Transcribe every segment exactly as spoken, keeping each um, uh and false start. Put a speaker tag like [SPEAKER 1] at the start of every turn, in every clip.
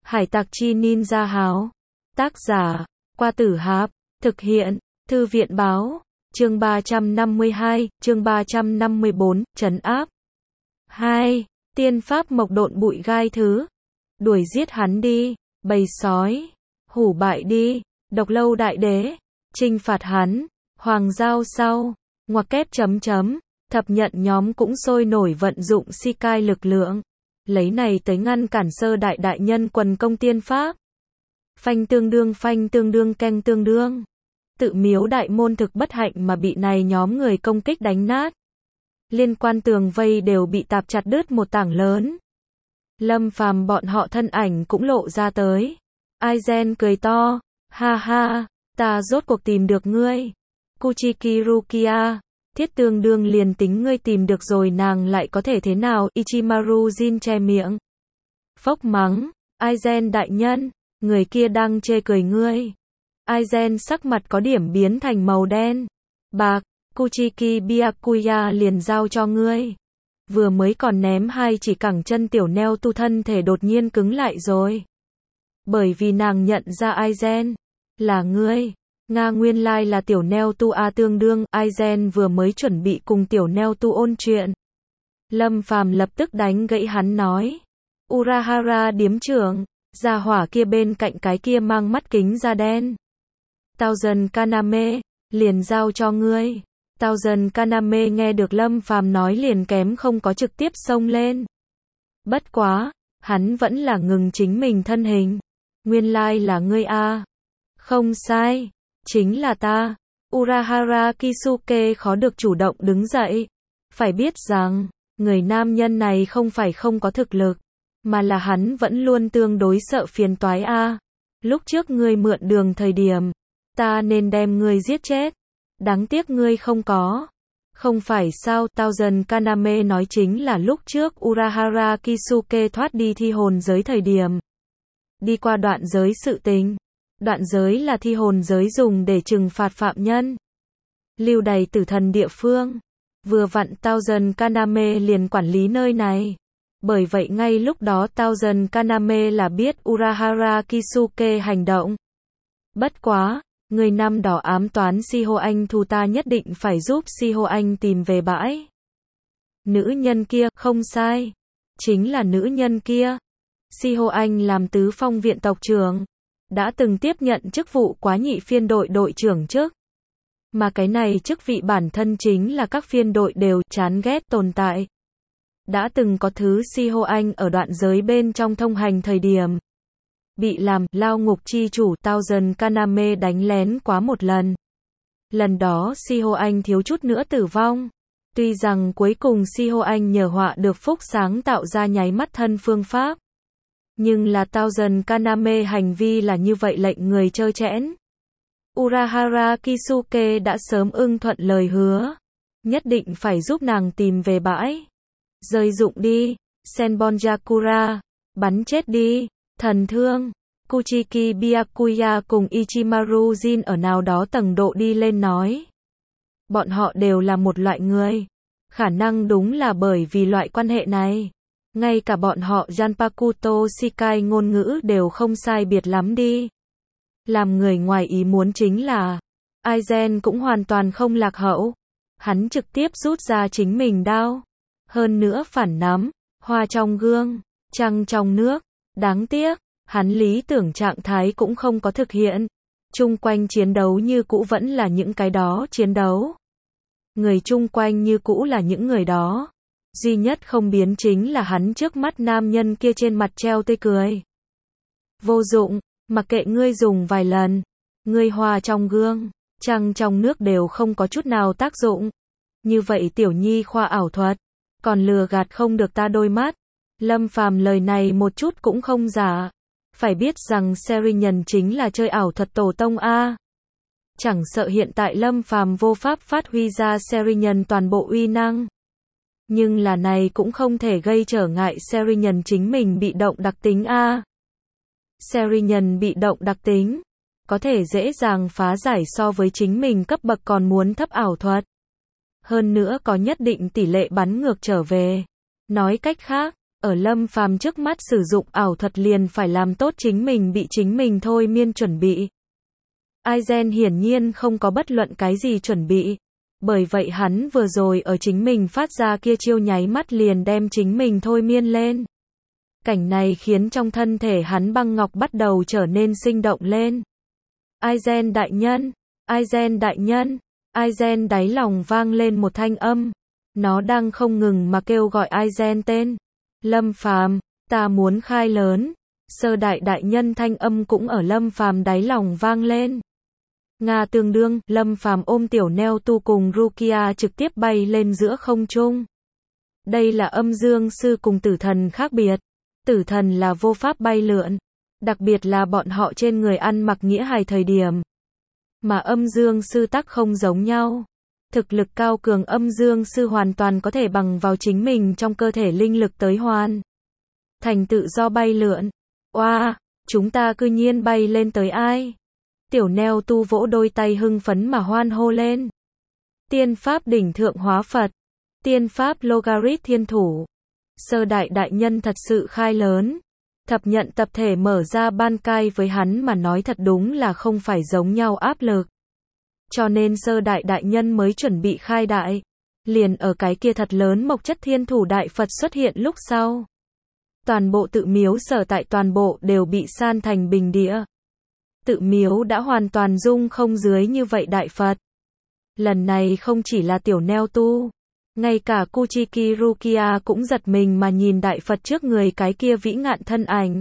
[SPEAKER 1] Hải tặc chi ninja háo. Tác giả, Qua Tử Hạp. Thực hiện, Thư viện báo. Chương ba trăm năm mươi hai, chương ba trăm năm mươi bốn, trấn áp. hai. Tiên pháp mộc độn bụi gai thứ. Đuổi giết hắn đi, bầy sói. Hủ bại đi, độc lâu đại đế. Trinh phạt hắn, hoàng giao sau. Ngoặc kép chấm chấm. Thập nhận nhóm cũng sôi nổi vận dụng Shikai lực lượng. Lấy này tới ngăn cản sơ đại đại nhân quần công tiên pháp. Phanh tương đương phanh tương đương canh tương đương. Tự miếu đại môn thực bất hạnh mà bị này nhóm người công kích đánh nát. Liên quan tường vây đều bị tạp chặt đứt một tảng lớn. Lâm Phàm bọn họ thân ảnh cũng lộ ra tới. Aizen cười to, ha ha, ta rốt cuộc tìm được ngươi. Kuchiki Rukia, thiết tương đương liền tính ngươi tìm được rồi nàng lại có thể thế nào, Ichimaru Jin che miệng. Phốc mắng, Aizen đại nhân, người kia đang chê cười ngươi. Aizen sắc mặt có điểm biến thành màu đen. Bạc, Kuchiki Byakuya liền giao cho ngươi. Vừa mới còn ném hai chỉ cẳng chân tiểu neo tu thân thể đột nhiên cứng lại rồi. Bởi vì nàng nhận ra Aizen là ngươi. Nga nguyên lai là tiểu neo tu a tương đương, Aizen vừa mới chuẩn bị cùng tiểu neo tu ôn chuyện. Lâm Phàm lập tức đánh gãy hắn nói. Urahara điếm trưởng, gia hỏa kia bên cạnh cái kia mang mắt kính da đen. Thousand Kaname, liền giao cho ngươi. Thousand Kaname nghe được Lâm Phàm nói liền kém không có trực tiếp xông lên. Bất quá, hắn vẫn là ngừng chính mình thân hình. Nguyên lai là ngươi a. Không sai, chính là ta. Urahara Kisuke khó được chủ động đứng dậy. Phải biết rằng, người nam nhân này không phải không có thực lực, mà là hắn vẫn luôn tương đối sợ phiền toái a. Lúc trước ngươi mượn đường thời điểm, ta nên đem ngươi giết chết. Đáng tiếc ngươi không có. Không phải sao, Thousand Kaname nói chính là lúc trước Urahara Kisuke thoát đi thi hồn giới thời điểm. Đi qua đoạn giới sự tình. Đoạn giới là thi hồn giới dùng để trừng phạt phạm nhân. Lưu đày tử thần địa phương. Vừa vặn Thousand Kaname liền quản lý nơi này. Bởi vậy ngay lúc đó Thousand Kaname là biết Urahara Kisuke hành động. Bất quá, người năm đỏ ám toán Shiho Anh thu ta nhất định phải giúp Shiho Anh tìm về bãi. Nữ nhân kia, không sai. Chính là nữ nhân kia. Shiho Anh làm tứ phong viện tộc trưởng. Đã từng tiếp nhận chức vụ quá nhị phiên đội đội trưởng trước. Mà cái này chức vị bản thân chính là các phiên đội đều chán ghét tồn tại. Đã từng có thứ Shiho Anh ở đoạn giới bên trong thông hành thời điểm. Bị làm lao ngục chi chủ Thousand Kaname đánh lén quá một lần. Lần đó Shiho Anh thiếu chút nữa tử vong. Tuy rằng cuối cùng Shiho Anh nhờ họa được phúc sáng tạo ra nháy mắt thân phương pháp. Nhưng là Thousand Kaname hành vi là như vậy lệnh người trơ trẽn. Urahara Kisuke đã sớm ưng thuận lời hứa. Nhất định phải giúp nàng tìm về bãi. Rơi dụng đi, Senbonjakura, bắn chết đi, thần thương. Kuchiki Byakuya cùng Ichimaru Jin ở nào đó tầng độ đi lên nói. Bọn họ đều là một loại người. Khả năng đúng là bởi vì loại quan hệ này. Ngay cả bọn họ Janpakuto Shikai ngôn ngữ đều không sai biệt lắm đi. Làm người ngoài ý muốn chính là Aizen cũng hoàn toàn không lạc hậu. Hắn trực tiếp rút ra chính mình đao. Hơn nữa phản nắm, hoa trong gương, trăng trong nước. Đáng tiếc, hắn lý tưởng trạng thái cũng không có thực hiện. Chung quanh chiến đấu như cũ vẫn là những cái đó chiến đấu. Người chung quanh như cũ là những người đó. Duy nhất không biến chính là hắn trước mắt nam nhân kia trên mặt treo tươi cười. Vô dụng, mặc kệ ngươi dùng vài lần. Ngươi hoa trong gương, trăng trong nước đều không có chút nào tác dụng. Như vậy tiểu nhi khoa ảo thuật. Còn lừa gạt không được ta đôi mắt. Lâm Phàm lời này một chút cũng không giả. Phải biết rằng Serinhân chính là chơi ảo thuật tổ tông A. Chẳng sợ hiện tại Lâm Phàm vô pháp phát huy ra Serinhân toàn bộ uy năng. Nhưng là này cũng không thể gây trở ngại Serinhân chính mình bị động đặc tính A. Serinhân bị động đặc tính. Có thể dễ dàng phá giải so với chính mình cấp bậc còn muốn thấp ảo thuật. Hơn nữa có nhất định tỷ lệ bắn ngược trở về. Nói cách khác, Ở Lâm Phàm trước mắt sử dụng ảo thuật liền phải làm tốt chính mình bị chính mình thôi miên chuẩn bị. Aizen hiển nhiên không có bất luận cái gì chuẩn bị. Bởi vậy hắn vừa rồi ở chính mình phát ra kia chiêu nháy mắt liền đem chính mình thôi miên lên. Cảnh này khiến trong thân thể hắn băng ngọc bắt đầu trở nên sinh động lên. Aizen đại nhân, Aizen đại nhân, Aizen đáy lòng vang lên một thanh âm. Nó đang không ngừng mà kêu gọi Aizen tên. Lâm Phàm, ta muốn khai lớn. Sơ đại đại nhân thanh âm cũng ở Lâm Phàm đáy lòng vang lên. Nga tương đương, Lâm Phàm ôm tiểu neo tu cùng Rukia trực tiếp bay lên giữa không trung. Đây là âm dương sư cùng tử thần khác biệt. Tử thần là vô pháp bay lượn. Đặc biệt là bọn họ trên người ăn mặc nghĩa hài thời điểm. Mà âm dương sư tắc không giống nhau. Thực lực cao cường âm dương sư hoàn toàn có thể bằng vào chính mình trong cơ thể linh lực tới hoàn thành tự do bay lượn. Oa, wow, chúng ta cư nhiên bay lên tới ai? Tiểu neo tu vỗ đôi tay hưng phấn mà hoan hô lên. Tiên pháp đỉnh thượng hóa Phật. Tiên pháp logarit thiên thủ. Sơ đại đại nhân thật sự khai lớn. Thập nhận tập thể mở ra ban cai với hắn mà nói thật đúng là không phải giống nhau áp lực. Cho nên sơ đại đại nhân mới chuẩn bị khai đại. Liền ở cái kia thật lớn mộc chất thiên thủ đại Phật xuất hiện lúc sau. Toàn bộ tự miếu sở tại toàn bộ đều bị san thành bình địa. Tự miếu đã hoàn toàn dung không dưới như vậy đại Phật. Lần này không chỉ là tiểu neo tu. Ngay cả Kuchiki Rukia cũng giật mình mà nhìn đại Phật trước người cái kia vĩ ngạn thân ảnh.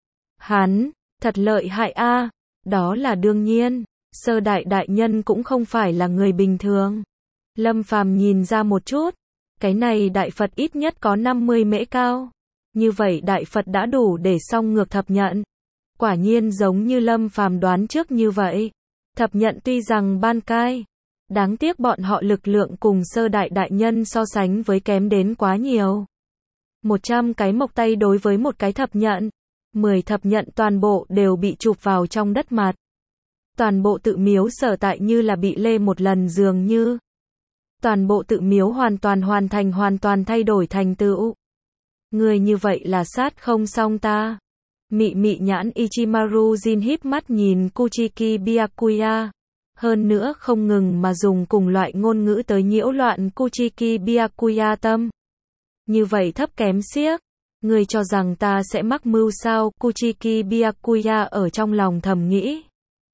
[SPEAKER 1] Hắn, thật lợi hại a, đó là đương nhiên. Sơ đại đại nhân cũng không phải là người bình thường. Lâm Phàm nhìn ra một chút. Cái này đại Phật ít nhất có năm mươi mễ cao. Như vậy đại Phật đã đủ để song ngược thập nhận. Quả nhiên giống như Lâm Phàm đoán trước như vậy. Thập nhận tuy rằng ban cai. Đáng tiếc bọn họ lực lượng cùng sơ đại đại nhân so sánh với kém đến quá nhiều. một trăm cái mộc tay đối với một cái thập nhận. mười thập nhận toàn bộ đều bị chụp vào trong đất mặt. Toàn bộ tự miếu sở tại như là bị lê một lần dường như. Toàn bộ tự miếu hoàn toàn hoàn thành hoàn toàn thay đổi thành tựu. Người như vậy là sát không xong ta. Mị mị nhãn Ichimaru Jin híp mắt nhìn Kuchiki Byakuya. Hơn nữa không ngừng mà dùng cùng loại ngôn ngữ tới nhiễu loạn Kuchiki Byakuya tâm. Như vậy thấp kém xiếc. Người cho rằng ta sẽ mắc mưu sao? Kuchiki Byakuya ở trong lòng thầm nghĩ.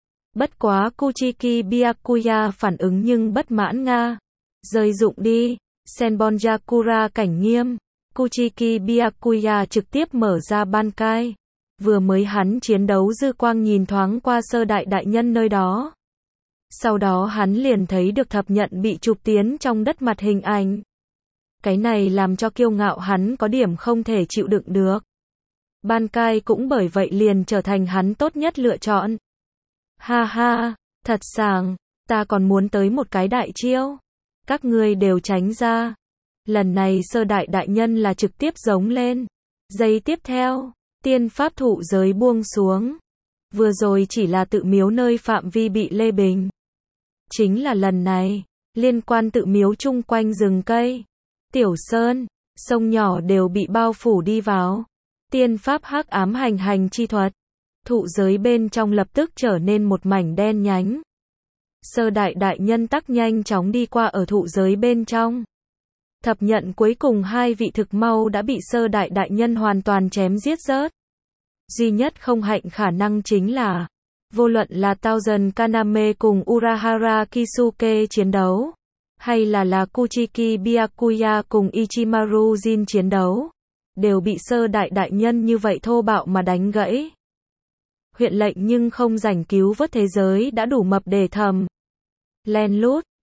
[SPEAKER 1] Bất quá Kuchiki Byakuya phản ứng nhưng bất mãn nga. Rơi dụng đi. Senbonjakura cảnh nghiêm. Kuchiki Byakuya trực tiếp mở ra ban cai. Vừa mới hắn chiến đấu dư quang nhìn thoáng qua sơ đại đại nhân nơi đó. Sau đó hắn liền thấy được thập nhận bị chụp tiến trong đất mặt hình ảnh. Cái này làm cho kiêu ngạo hắn có điểm không thể chịu đựng được. Ban cai cũng bởi vậy liền trở thành hắn tốt nhất lựa chọn. Ha ha, thật sảng, ta còn muốn tới một cái đại chiêu. Các ngươi đều tránh ra. Lần này sơ đại đại nhân là trực tiếp giống lên. Giây tiếp theo, tiên pháp thụ giới buông xuống. Vừa rồi chỉ là tự miếu nơi phạm vi bị lê bình. Chính là lần này, liên quan tự miếu chung quanh rừng cây, tiểu sơn, sông nhỏ đều bị bao phủ đi vào. Tiên pháp hắc ám hành hành chi thuật. Thụ giới bên trong lập tức trở nên một mảnh đen nhánh. Sơ đại đại nhân tắc nhanh chóng đi qua ở thụ giới bên trong. Thập nhận cuối cùng hai vị thực mau đã bị sơ đại đại nhân hoàn toàn chém giết rớt. Duy nhất không hạnh khả năng chính là, vô luận là Thousand Kaname cùng Urahara Kisuke chiến đấu, hay là là Kuchiki Byakuya cùng Ichimaru Jin chiến đấu, đều bị sơ đại đại nhân như vậy thô bạo mà đánh gãy. Huyện lệnh nhưng không rảnh cứu vớt thế giới đã đủ mập để thầm. Len lút,